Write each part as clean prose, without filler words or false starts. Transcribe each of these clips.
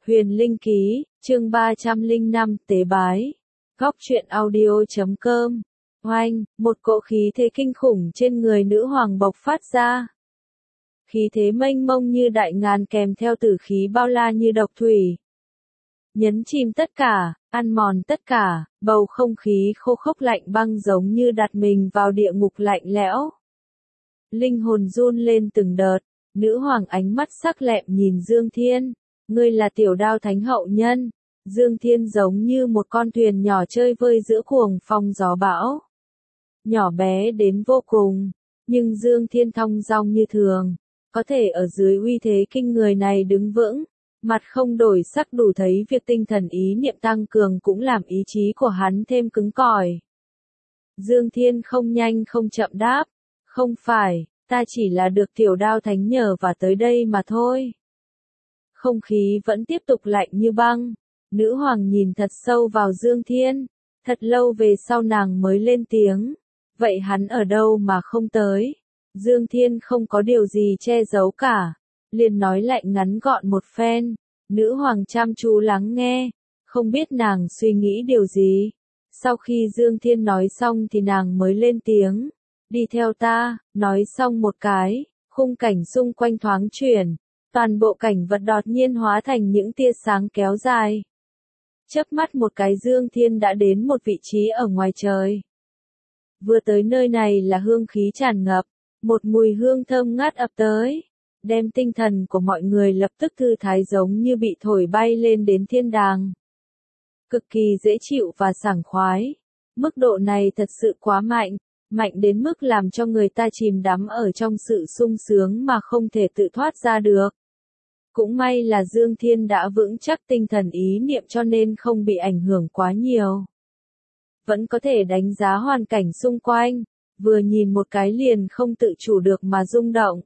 Huyền Linh Ký, chương 305, Tế Bái. Góc truyện audio.com. Oanh, một cỗ khí thế kinh khủng trên người nữ hoàng bộc phát ra. Khí thế mênh mông như đại ngàn kèm theo tử khí bao la như độc thủy. Nhấn chìm tất cả, ăn mòn tất cả, bầu không khí khô khốc lạnh băng giống như đặt mình vào địa ngục lạnh lẽo. Linh hồn run lên từng đợt, nữ hoàng ánh mắt sắc lẹm nhìn Dương Thiên. Ngươi là Tiểu Đao Thánh hậu nhân. Dương Thiên giống như một con thuyền nhỏ chơi vơi giữa cuồng phong gió bão. Nhỏ bé đến vô cùng, nhưng Dương Thiên thong dong như thường, có thể ở dưới uy thế kinh người này đứng vững, mặt không đổi sắc đủ thấy việc tinh thần ý niệm tăng cường cũng làm ý chí của hắn thêm cứng cỏi. Dương Thiên không nhanh không chậm đáp, không phải, ta chỉ là được Tiểu Đao Thánh nhờ và tới đây mà thôi. Không khí vẫn tiếp tục lạnh như băng, nữ hoàng nhìn thật sâu vào Dương Thiên, thật lâu về sau nàng mới lên tiếng, vậy hắn ở đâu mà không tới? Dương Thiên không có điều gì che giấu cả, liền nói lại ngắn gọn một phen, nữ hoàng chăm chú lắng nghe, không biết nàng suy nghĩ điều gì. Sau khi Dương Thiên nói xong thì nàng mới lên tiếng, đi theo ta, nói xong một cái, khung cảnh xung quanh thoáng chuyển. Toàn bộ cảnh vật đột nhiên hóa thành những tia sáng kéo dài. Chớp mắt một cái Dương Thiên đã đến một vị trí ở ngoài trời. Vừa tới nơi này là hương khí tràn ngập, một mùi hương thơm ngát ập tới, đem tinh thần của mọi người lập tức thư thái giống như bị thổi bay lên đến thiên đàng. Cực kỳ dễ chịu và sảng khoái. Mức độ này thật sự quá mạnh, mạnh đến mức làm cho người ta chìm đắm ở trong sự sung sướng mà không thể tự thoát ra được. Cũng may là Dương Thiên đã vững chắc tinh thần ý niệm cho nên không bị ảnh hưởng quá nhiều. Vẫn có thể đánh giá hoàn cảnh xung quanh, vừa nhìn một cái liền không tự chủ được mà rung động.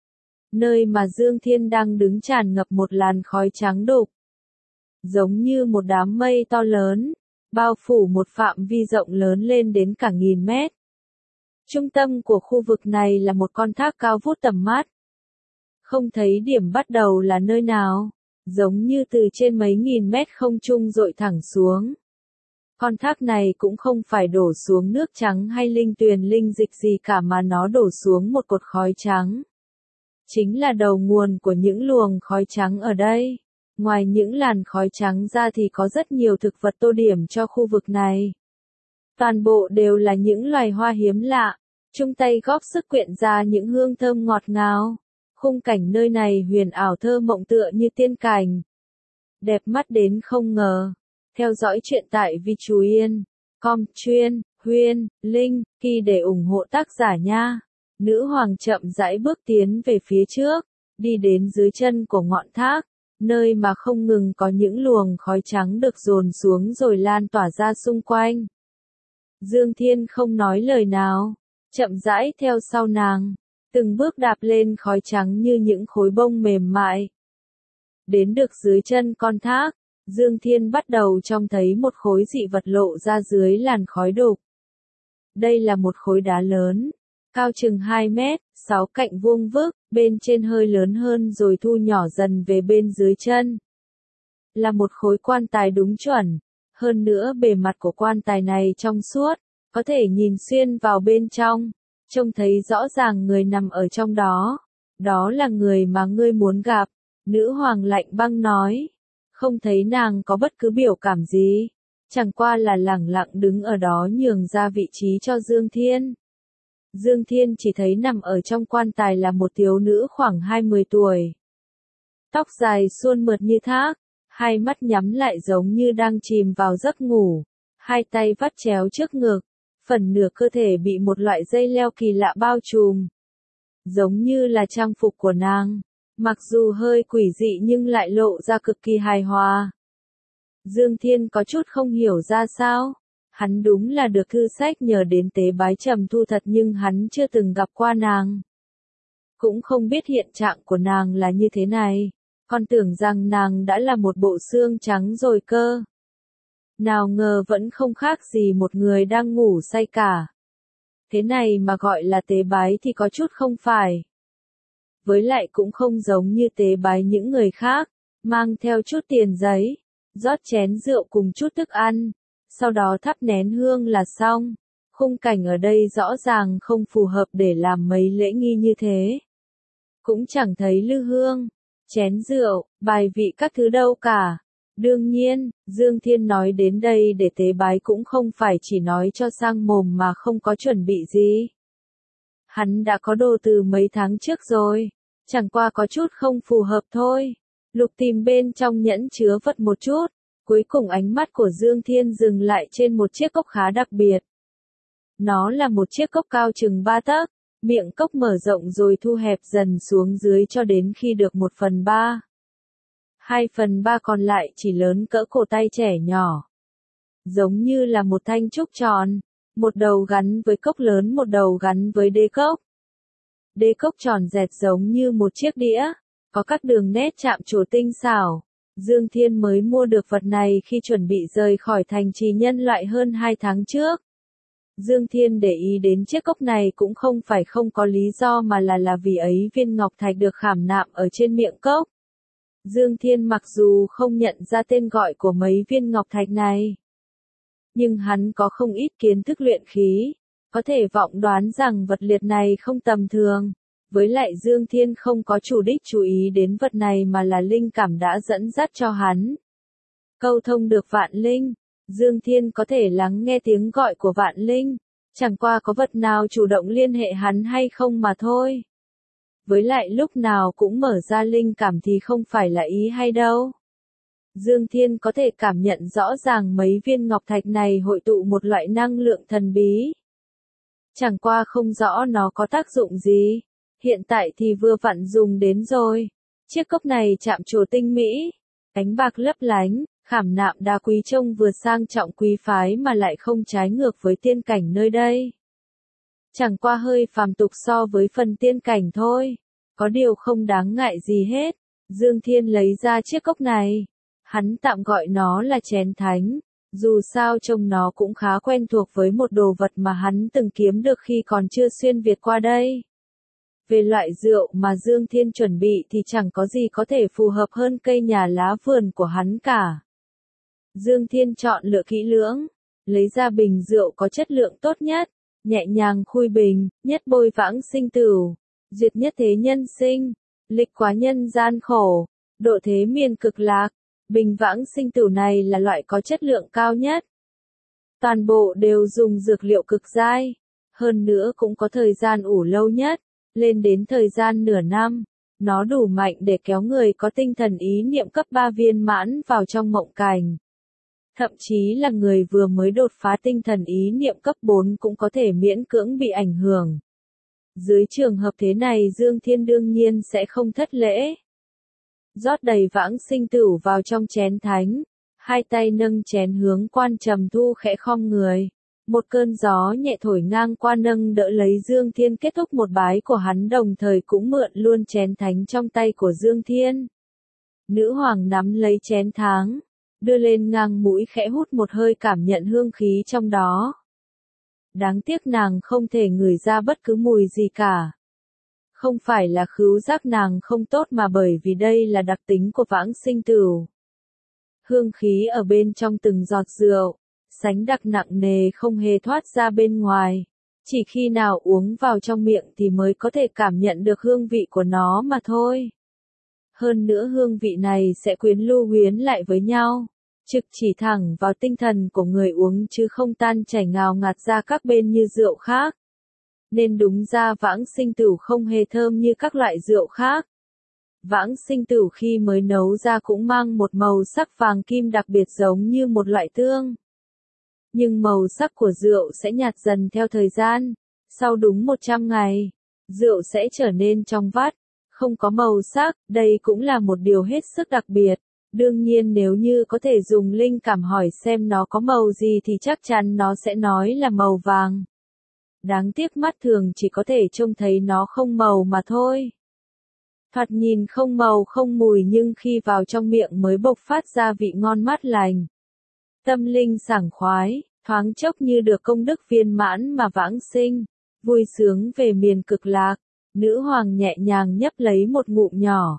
Nơi mà Dương Thiên đang đứng tràn ngập một làn khói trắng đục. Giống như một đám mây to lớn, bao phủ một phạm vi rộng lớn lên đến cả 1000 mét. Trung tâm của khu vực này là một con thác cao vút tầm mắt. Không thấy điểm bắt đầu là nơi nào, giống như từ trên mấy nghìn mét không trung dội thẳng xuống. Con thác này cũng không phải đổ xuống nước trắng hay linh tuyền linh dịch gì cả mà nó đổ xuống một cột khói trắng. Chính là đầu nguồn của những luồng khói trắng ở đây. Ngoài những làn khói trắng ra thì có rất nhiều thực vật tô điểm cho khu vực này. Toàn bộ đều là những loài hoa hiếm lạ, chung tay góp sức quyện ra những hương thơm ngọt ngào. Khung cảnh nơi này huyền ảo thơ mộng tựa như tiên cảnh. Đẹp mắt đến không ngờ. Theo dõi chuyện tại vchuyen.com chuyên, Huyền, Linh, Kỳ để ủng hộ tác giả nha. Nữ hoàng chậm rãi bước tiến về phía trước, đi đến dưới chân của ngọn thác, nơi mà không ngừng có những luồng khói trắng được dồn xuống rồi lan tỏa ra xung quanh. Dương Thiên không nói lời nào, chậm rãi theo sau nàng. Từng bước đạp lên khói trắng như những khối bông mềm mại. Đến được dưới chân con thác, Dương Thiên bắt đầu trông thấy một khối dị vật lộ ra dưới làn khói đục. Đây là một khối đá lớn, cao chừng 2 mét, 6 cạnh vuông vức, bên trên hơi lớn hơn rồi thu nhỏ dần về bên dưới chân. Là một khối quan tài đúng chuẩn, hơn nữa bề mặt của quan tài này trong suốt, có thể nhìn xuyên vào bên trong. Trông thấy rõ ràng người nằm ở trong đó. Đó là người mà ngươi muốn gặp. Nữ hoàng lạnh băng nói. Không thấy nàng có bất cứ biểu cảm gì. Chẳng qua là lẳng lặng đứng ở đó nhường ra vị trí cho Dương Thiên. Dương Thiên chỉ thấy nằm ở trong quan tài là một thiếu nữ khoảng 20 tuổi. Tóc dài suôn mượt như thác. Hai mắt nhắm lại giống như đang chìm vào giấc ngủ. Hai tay vắt chéo trước ngực. Phần nửa cơ thể bị một loại dây leo kỳ lạ bao trùm. Giống như là trang phục của nàng. Mặc dù hơi quỷ dị nhưng lại lộ ra cực kỳ hài hòa. Dương Thiên có chút không hiểu ra sao. Hắn đúng là được thư sách nhờ đến tế bái Trầm Thu thật nhưng hắn chưa từng gặp qua nàng. Cũng không biết hiện trạng của nàng là như thế này. Còn tưởng rằng nàng đã là một bộ xương trắng rồi cơ. Nào ngờ vẫn không khác gì một người đang ngủ say cả. Thế này mà gọi là tế bái thì có chút không phải. Với lại cũng không giống như tế bái những người khác. mang theo chút tiền giấy, rót chén rượu cùng chút thức ăn, sau đó thắp nén hương là xong. Khung cảnh ở đây rõ ràng không phù hợp để làm mấy lễ nghi như thế. Cũng chẳng thấy lư hương, chén rượu, bài vị các thứ đâu cả. Đương nhiên, Dương Thiên nói đến đây để tế bái cũng không phải chỉ nói cho sang mồm mà không có chuẩn bị gì. Hắn đã có đồ từ mấy tháng trước rồi, chẳng qua có chút không phù hợp thôi. Lục tìm bên trong nhẫn chứa vật một chút, cuối cùng ánh mắt của Dương Thiên dừng lại trên một chiếc cốc khá đặc biệt. Nó là một chiếc cốc cao chừng 3 tấc, miệng cốc mở rộng rồi thu hẹp dần xuống dưới cho đến khi được 1/3. 2/3 còn lại chỉ lớn cỡ cổ tay trẻ nhỏ. Giống như là một thanh trúc tròn, một đầu gắn với cốc lớn, một đầu gắn với đế cốc. Đế cốc tròn dẹt giống như một chiếc đĩa, có các đường nét chạm trổ tinh xảo. Dương Thiên mới mua được vật này khi chuẩn bị rời khỏi thành trì nhân loại hơn 2 tháng trước. Dương Thiên để ý đến chiếc cốc này cũng không phải không có lý do mà là vì ấy viên ngọc thạch được khảm nạm ở trên miệng cốc. Dương Thiên mặc dù không nhận ra tên gọi của mấy viên ngọc thạch này, nhưng hắn có không ít kiến thức luyện khí, có thể vọng đoán rằng vật liệt này không tầm thường. Với lại Dương Thiên không có chủ đích chú ý đến vật này mà là linh cảm đã dẫn dắt cho hắn. Câu thông được vạn linh, Dương Thiên có thể lắng nghe tiếng gọi của vạn linh, chẳng qua có vật nào chủ động liên hệ hắn hay không mà thôi. Với lại lúc nào cũng mở ra linh cảm thì không phải là ý hay đâu. Dương Thiên có thể cảm nhận rõ ràng mấy viên ngọc thạch này hội tụ một loại năng lượng thần bí. Chẳng qua không rõ nó có tác dụng gì. Hiện tại thì vừa vặn dùng đến rồi. Chiếc cốc này chạm trổ tinh mỹ, ánh bạc lấp lánh, khảm nạm đá quý trông vừa sang trọng quý phái mà lại không trái ngược với tiên cảnh nơi đây. Chẳng qua hơi phàm tục so với phần tiên cảnh thôi. Có điều không đáng ngại gì hết. Dương Thiên lấy ra chiếc cốc này. Hắn tạm gọi nó là chén thánh. Dù sao trông nó cũng khá quen thuộc với một đồ vật mà hắn từng kiếm được khi còn chưa xuyên Việt qua đây. Về loại rượu mà Dương Thiên chuẩn bị thì chẳng có gì có thể phù hợp hơn cây nhà lá vườn của hắn cả. Dương Thiên chọn lựa kỹ lưỡng, lấy ra bình rượu có chất lượng tốt nhất, nhẹ nhàng khui bình, nhất bôi vãng sinh tửu, duyệt nhất thế nhân sinh, lịch quá nhân gian khổ, độ thế miền cực lạc. Bình vãng sinh tửu này là loại có chất lượng cao nhất. Toàn bộ đều dùng dược liệu cực dai, hơn nữa cũng có thời gian ủ lâu nhất, lên đến thời gian nửa năm. Nó đủ mạnh để kéo người có tinh thần ý niệm cấp 3 viên mãn vào trong mộng cảnh. Thậm chí là người vừa mới đột phá tinh thần ý niệm cấp 4 cũng có thể miễn cưỡng bị ảnh hưởng. Dưới trường hợp thế này Dương Thiên đương nhiên sẽ không thất lễ. Rót đầy vãng sinh tửu vào trong chén thánh, hai tay nâng chén hướng Quan Trầm Thu khẽ khom người. Một cơn gió nhẹ thổi ngang qua nâng đỡ lấy Dương Thiên, kết thúc một bái của hắn đồng thời cũng mượn luôn chén thánh trong tay của Dương Thiên. Nữ hoàng nắm lấy chén thánh, đưa lên ngang mũi khẽ hút một hơi cảm nhận hương khí trong đó. Đáng tiếc nàng không thể ngửi ra bất cứ mùi gì cả. Không phải là khứu giác nàng không tốt mà bởi vì đây là đặc tính của vãng sinh tửu. Hương khí ở bên trong từng giọt rượu, sánh đặc nặng nề không hề thoát ra bên ngoài. Chỉ khi nào uống vào trong miệng thì mới có thể cảm nhận được hương vị của nó mà thôi. Hơn nữa hương vị này sẽ quyến lưu huyến lại với nhau, trực chỉ thẳng vào tinh thần của người uống chứ không tan chảy ngào ngạt ra các bên như rượu khác. Nên đúng ra vãng sinh tửu không hề thơm như các loại rượu khác. Vãng sinh tửu khi mới nấu ra cũng mang một màu sắc vàng kim đặc biệt giống như một loại tương. Nhưng màu sắc của rượu sẽ nhạt dần theo thời gian. Sau đúng 100 ngày, rượu sẽ trở nên trong vắt, không có màu sắc. Đây cũng là một điều hết sức đặc biệt. Đương nhiên nếu như có thể dùng linh cảm hỏi xem nó có màu gì thì chắc chắn nó sẽ nói là màu vàng. Đáng tiếc mắt thường chỉ có thể trông thấy nó không màu mà thôi. Thoạt nhìn không màu không mùi nhưng khi vào trong miệng mới bộc phát ra vị ngon mát lành. Tâm linh sảng khoái, thoáng chốc như được công đức viên mãn mà vãng sinh, vui sướng về miền cực lạc. Nữ hoàng nhẹ nhàng nhấp lấy một ngụm nhỏ,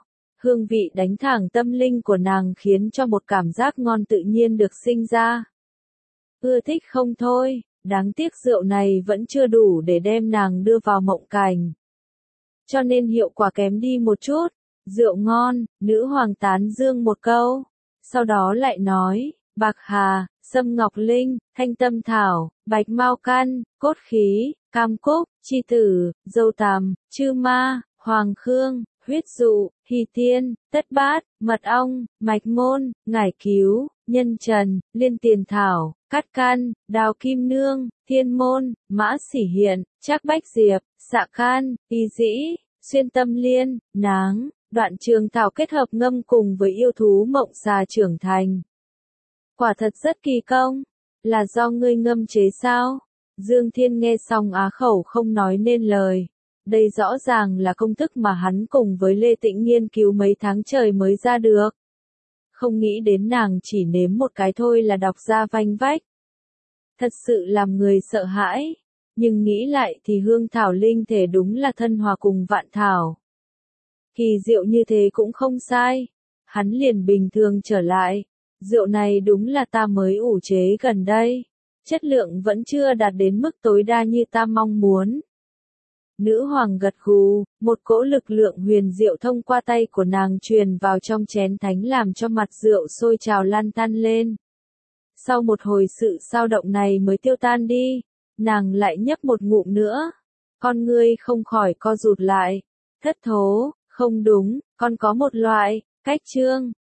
Hương vị đánh thẳng tâm linh của nàng khiến cho một cảm giác ngon tự nhiên được sinh ra. Ưa thích không thôi, đáng tiếc rượu này vẫn chưa đủ để đem nàng đưa vào mộng cảnh. Cho nên hiệu quả kém đi một chút. Rượu ngon, nữ hoàng tán dương một câu. Sau đó lại nói, bạc hà, sâm ngọc linh, thanh tâm thảo, bạch mao căn, cốt khí, cam cúc, chi tử, dâu tằm, chư ma, hoàng khương, huyết dụ, hỷ tiên, tất bát, mật ong, mạch môn, ngải cứu, nhân trần, liên tiền thảo, cát căn, đào kim nương, thiên môn, mã xỉ hiện, trác bách diệp, xạ can, y dĩ, xuyên tâm liên, náng, đoạn trường thảo kết hợp ngâm cùng với yêu thú mộng xà trưởng thành. Quả thật rất kỳ công, là do ngươi ngâm chế sao? Dương Thiên nghe xong á khẩu không nói nên lời. Đây rõ ràng là công thức mà hắn cùng với Lê Tĩnh nghiên cứu mấy tháng trời mới ra được. Không nghĩ đến nàng chỉ nếm một cái thôi là đọc ra vanh vách. Thật sự làm người sợ hãi. Nhưng nghĩ lại thì hương thảo linh thể đúng là thân hòa cùng vạn thảo. Kỳ diệu như thế cũng không sai. Hắn liền bình thường trở lại. Rượu này đúng là ta mới ủ chế gần đây. Chất lượng vẫn chưa đạt đến mức tối đa như ta mong muốn. Nữ hoàng gật gù, một cỗ lực lượng huyền diệu thông qua tay của nàng truyền vào trong chén thánh làm cho mặt rượu sôi trào lan tan lên. Sau một hồi sự sao động này mới tiêu tan đi, nàng lại nhấp một ngụm nữa. Con ngươi không khỏi co rụt lại. Thất thố, không đúng, con có một loại cách trương.